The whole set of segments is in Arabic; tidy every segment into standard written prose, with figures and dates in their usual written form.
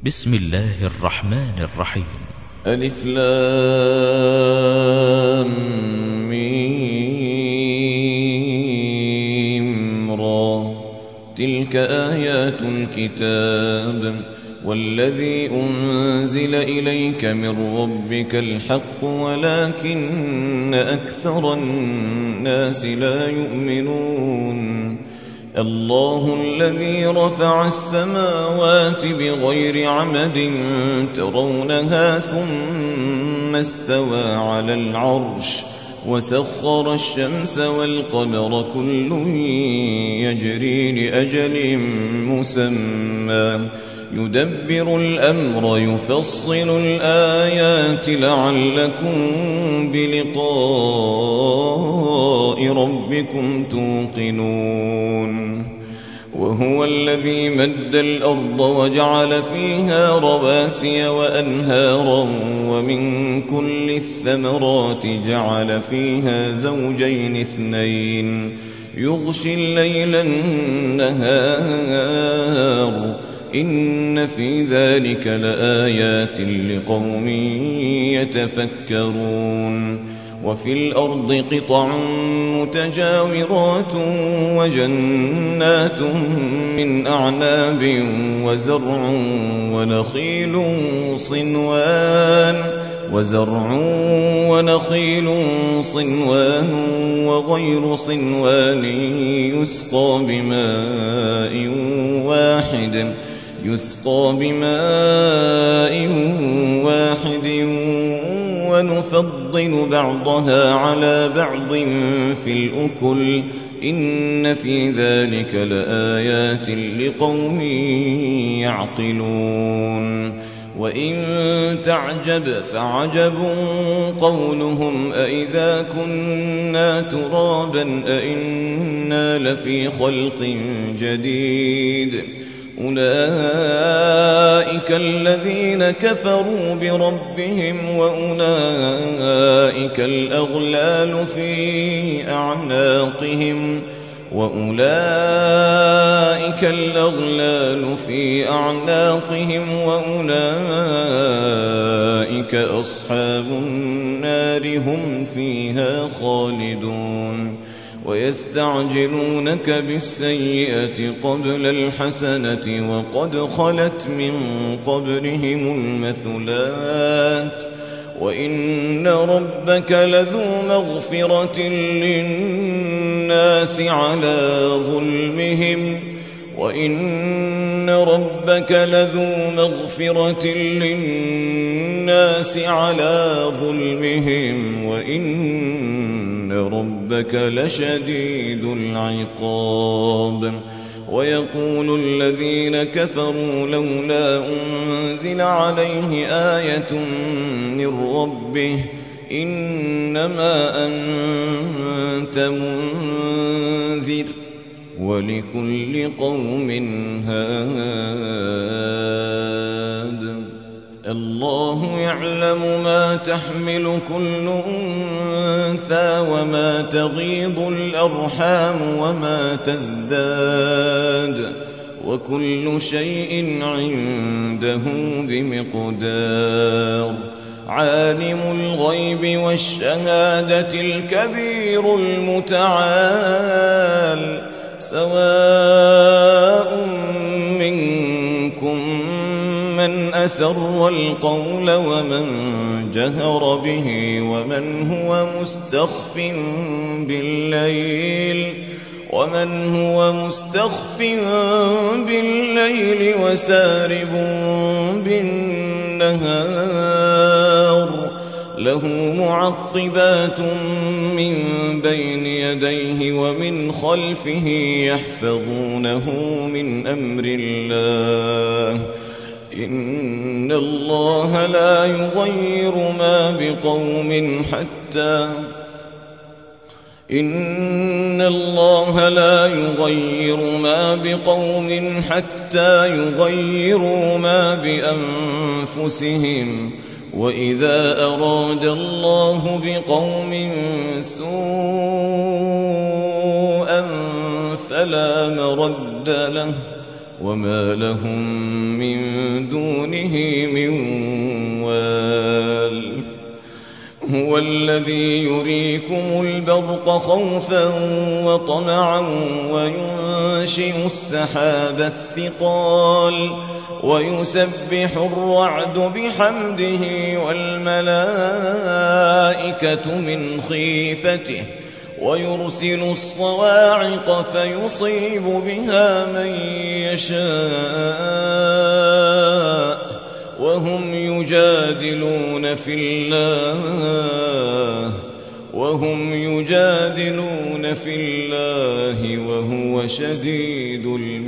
بسم الله الرحمن الرحيم. ألف لام ميم را. تلك آيات الكتاب والذي أنزل إليك من ربك الحق ولكن أكثر الناس لا يؤمنون. الله الذي رفع السماوات بغير عمد ترونها ثم استوى على العرش وسخر الشمس والقمر كل يجري لأجل مسمى يدبر الأمر يفصل الآيات لعلكم بلقاء ربكم توقنون. وهو الذي مد الأرض وجعل فيها رواسي وأنهارا ومن كل الثمرات جعل فيها زوجين اثنين يغشي الليل النهار إن في ذلك لآيات لقوم يتفكرون. وفي الأرض قطع متجاورات وجنات من أعناب وزرع ونخيل صنوان وغير صنوان يسقى بماء واحد ونفضل بعضها على بعض في الأكل إن في ذلك لآيات لقوم يعقلون. وإن تعجب فعجب قولهم أإذا كنا ترابا أإنا لفي خلق جديد أولئك الذين كفروا بربهم وأولئك الأغلال في أعناقهم وأولئك أصحاب النار هم فيها خالدون. ويستعجلونك بالسيئة قبل الحسنة وقد خلت من قبلهم المثلات وإن ربك لذو مغفرة للناس على ظلمهم وإن ربك لشديد العقاب. ويقول الذين كفروا لولا أنزل عليه آية من ربه إنما أنت منذر ولكل قوم هاد. الله يعلم ما تحمل كل أنثى وما تغيض الأرحام وما تزداد وكل شيء عنده بمقدار. عالم الغيب والشهادة الكبير المتعال سواء منكم من أسر القول ومن جهر به ومن هو مستخف بالليل وسارب بالنهار له معقبات من بين يديه ومن خلفه يحفظونه من أمر الله إن الله لا يغير ما بقوم حتى يغيروا ما بأنفسهم وإذا أراد الله بقوم سوءا فلا مرد له وما لهم من دونه من وال. هو الذي يريكم البرق خوفا وطمعا وينشئ السحاب الثقال ويسبح الرعد بحمده والملائكة من خيفته ويرسل الصواعق فيصيب بها من يشاء وهم يجادلون في الله وهو شديد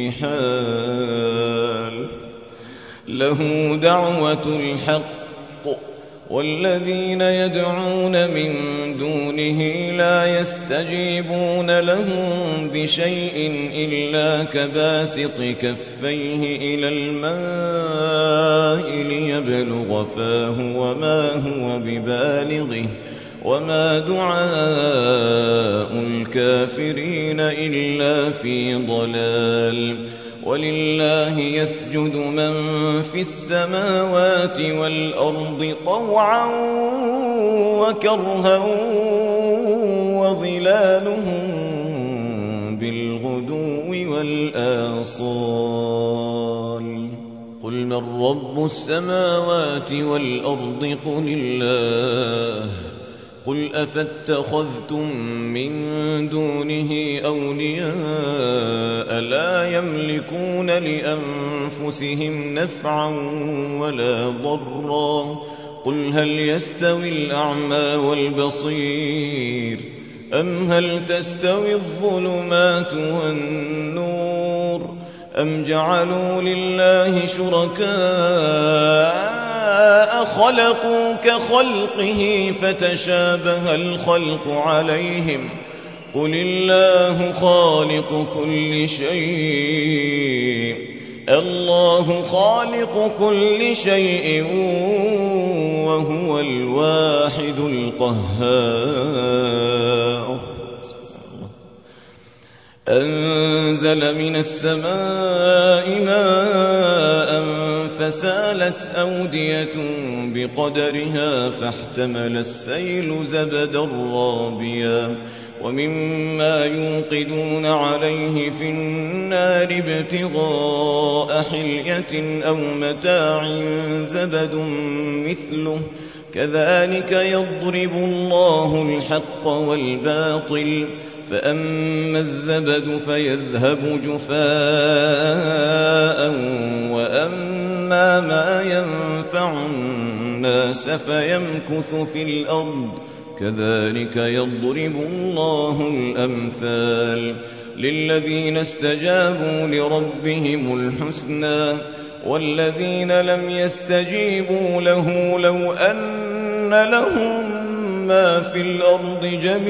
المحال. له دعوة الحق والذين يدعون من دونه لا يستجيبون لهم بشيء إلا كباسط كفيه إلى الماء ليبلغ فاه وما هو ببالغه وما دعاء الكافرين إلا في ضلال. ولله يسجد من في السماوات والأرض طوعا وكرها وظلالهم بالغدو والآصال. قل من رب السماوات والأرض قل الله. قل أفاتخذتم من دونه أولياء لا يملكون لأنفسهم نفعا ولا ضرا. قل هل يستوي الأعمى والبصير أم هل تستوي الظلمات والنور أم جعلوا لله شركاء خلقوا كخلقه فتشابه الخلق عليهم. قل الله خالق كل شيء الله خالق كل شيء وهو الواحد القهار. أنزل من السماء ماء فسالت أودية بقدرها فاحتمل السيل زبدا رابيا ومما يوقدون عليه في النار ابتغاء حلية أو متاع زبد مثله كذلك يضرب الله الحق والباطل. فأما الزبد فيذهب جفاء وأما ما ينفع الناس فيمكث في الأرض كذلك يضرب الله الأمثال. للذين استجابوا لربهم الحسنى والذين لم يستجيبوا له لو أن لهم ما في الأرض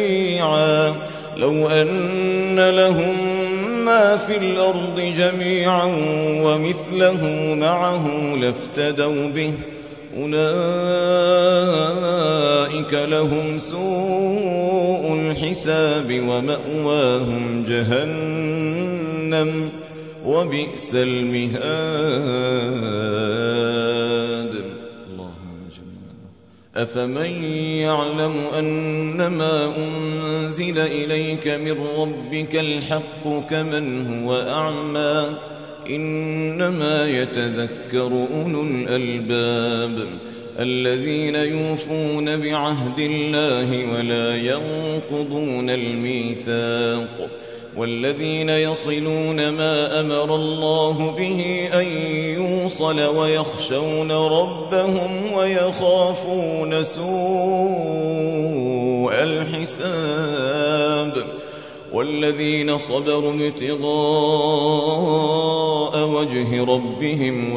جميعا ومثله معه لافتدوا به أولئك لهم سوء الحساب ومأواهم جهنم وبئس المهاد. أفمن يعلم أنما أنزل إليك من ربك الحق كمن هو أعمى إنما يتذكر أولو الألباب الذين يوفون بعهد الله ولا ينقضون الميثاق والذين يصلون ما أمر الله به أن يوصل ويخشون ربهم ويخافون سوء الحساب والذين صبروا ابتغاء وجه ربهم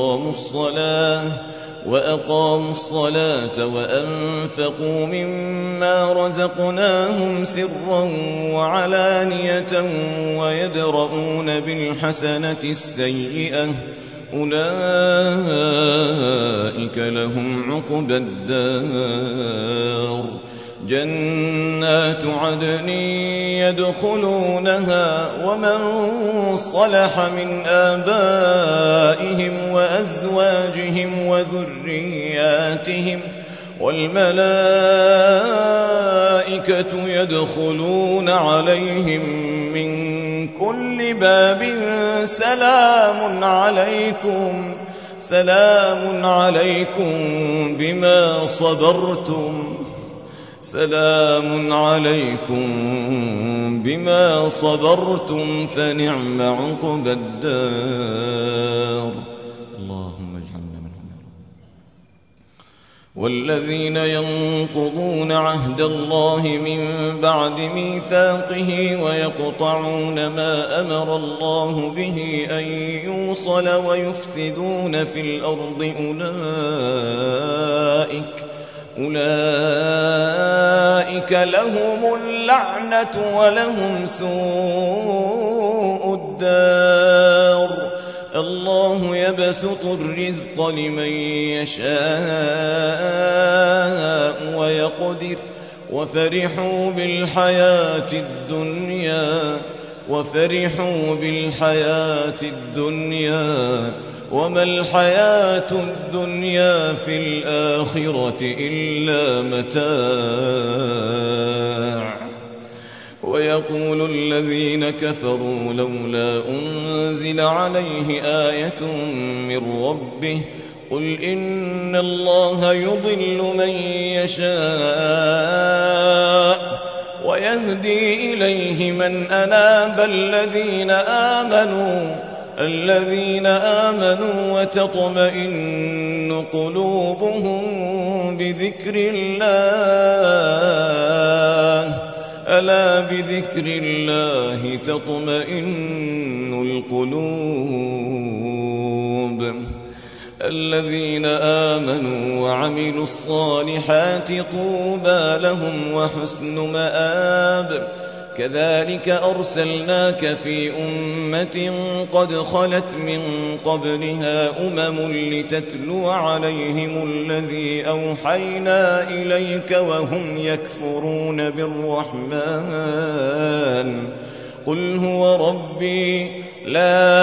وأقاموا الصلاة وأنفقوا مما رزقناهم سرا وعلانية ويدرؤون بالحسنة السيئة أولئك لهم عقبى الدار جنات عدن يدخلونها ومن صلح من آبائهم وأزواجهم وذرياتهم والملائكة يدخلون عليهم من كل باب سلام عليكم بما صبرتم فنعم عقبى الدار. اللهم اجعلنا منهم. والذين ينقضون عهد الله من بعد ميثاقه ويقطعون ما أمر الله به أن يوصل ويفسدون في الأرض أولئك لهم اللعنة ولهم سوء الدار. الله يبسط الرزق لمن يشاء ويقدر وفرحوا بالحياة الدنيا وما الحياة الدنيا في الآخرة إلا متاع. ويقول الذين كفروا لولا أنزل عليه آية من ربه قل إن الله يضل من يشاء ويهدي إليه من أناب. الذين آمنوا وتطمئن قلوبهم بذكر الله ألا بذكر الله تطمئن القلوب. الذين آمنوا وعملوا الصالحات طوبى لهم وحسن مآب. كذلك أرسلناك في أمة قد خلت من قبلها لتتلو عليهم الذي أوحينا إليك وهم يكفرون بالرحمن قل هو ربي لا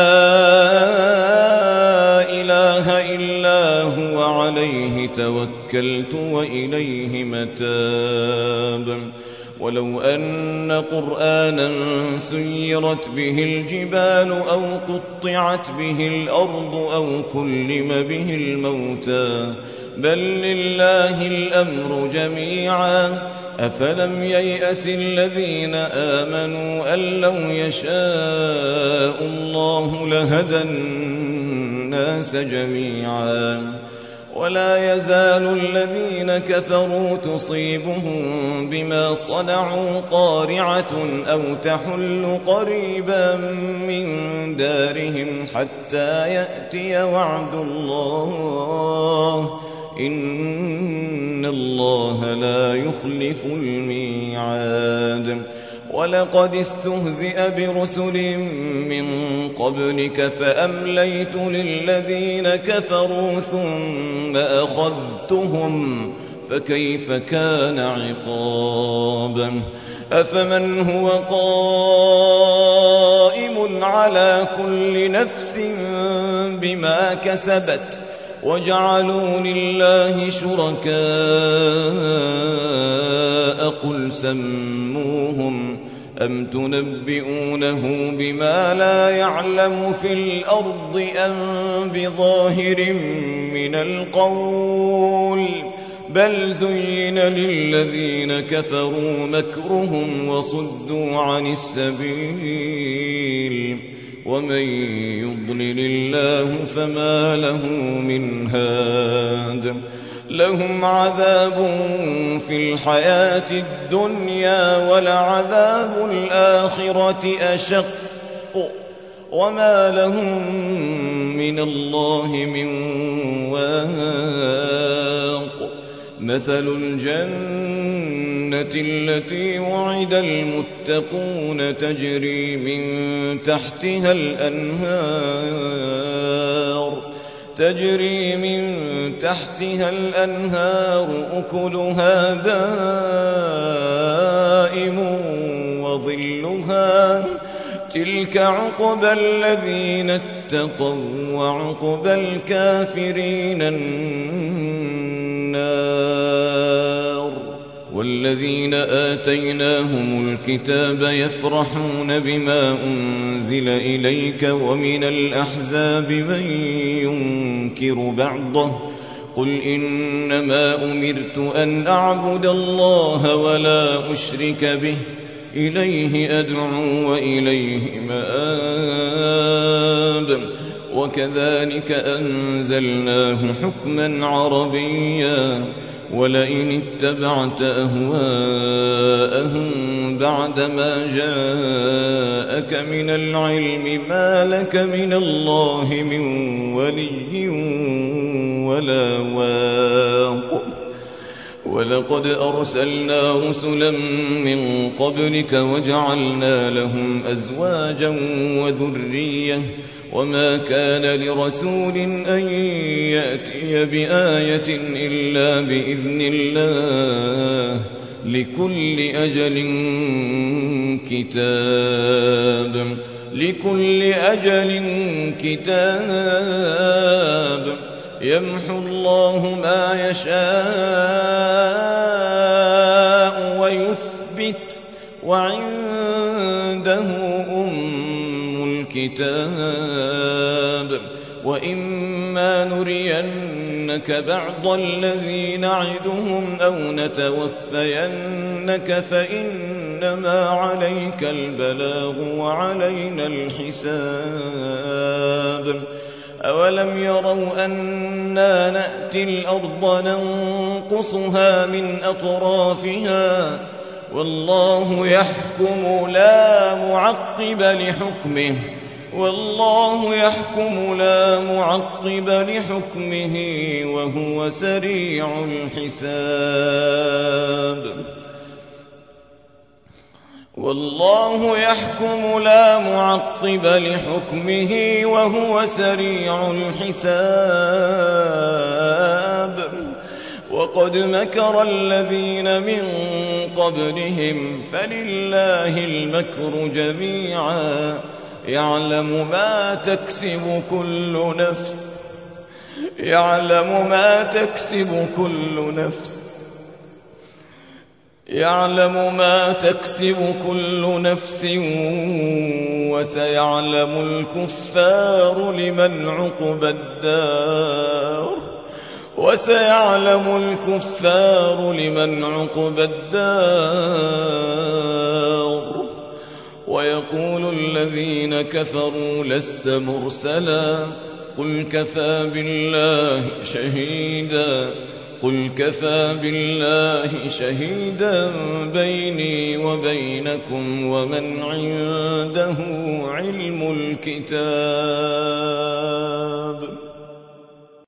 إله إلا هو عليه توكلت وإليه متاب. ولو أن قرآنا سيرت به الجبال أو قطعت به الأرض أو كلم به الموتى بل لله الأمر جميعا أفلم ييأس الذين آمنوا أن لو يشاء الله لهدى الناس جميعا. ولا يزال الذين كفروا تصيبهم بما صنعوا قارعة أو تحل قريبا من دارهم حتى يأتي وعد الله إن الله لا يخلف الميعاد. ولقد استهزئ برسل من قبلك فأمليت للذين كفروا ثم أخذتهم فكيف كان عقاب. أفمن هو قائم على كل نفس بما كسبت وجعلوا لله شركاء قل سموهم أم تنبئونه بما لا يعلم في الأرض أم بظاهر من القول بل زين للذين كفروا مكرهم وصدوا عن السبيل ومن يضلل الله فما له من هاد. لهم عذاب في الحياة الدنيا ولعذاب الآخرة أشق وما لهم من الله من واق. مثل الجنة التي وعد المتقون تجري من تحتها الأنهار تجري من تحتها الأنهار أكلها دائم وظلها تلك عقبى الذين اتقوا وعقبى الكافرين النار. والذين آتيناهم الكتاب يفرحون بما أنزل إليك ومن الأحزاب من ينكر بعضه قل إنما أمرت أن أعبد الله ولا أشرك به إليه أدعو وإليه مآب. وكذلك أنزلناه حكما عربيا ولئن اتبعت أهواءهم بعدما جاءك من العلم ما لك من الله من ولي ولا واق. ولقد أرسلنا رسلا من قبلك وجعلنا لهم أزواجا وذرية وما كان لرسول أن يأتي بآية إلا بإذن الله لكل أجل كتاب يمحو الله ما يشاء ويثبت وعنده الكتاب. وإما نرينك بعض الذي نعدهم أو نتوفينك فإنما عليك البلاغ وعلينا الحساب. أولم يروا أنا نأتي الأرض ننقصها من أطرافها والله يحكم لا معقب لحكمه وهو سريع الحساب. والله يحكم لا معقب لحكمه وهو سريع الحساب. وقد مكر الذين من قبلهم فلله المكر جميعا يعلم ما تكسب كل نفس وسيعلم الكفار لمن عقبى الدار. ويقول الذين كفروا لست مرسلا قل كفى بالله شهيدا بيني وبينكم ومن عنده علم الكتاب.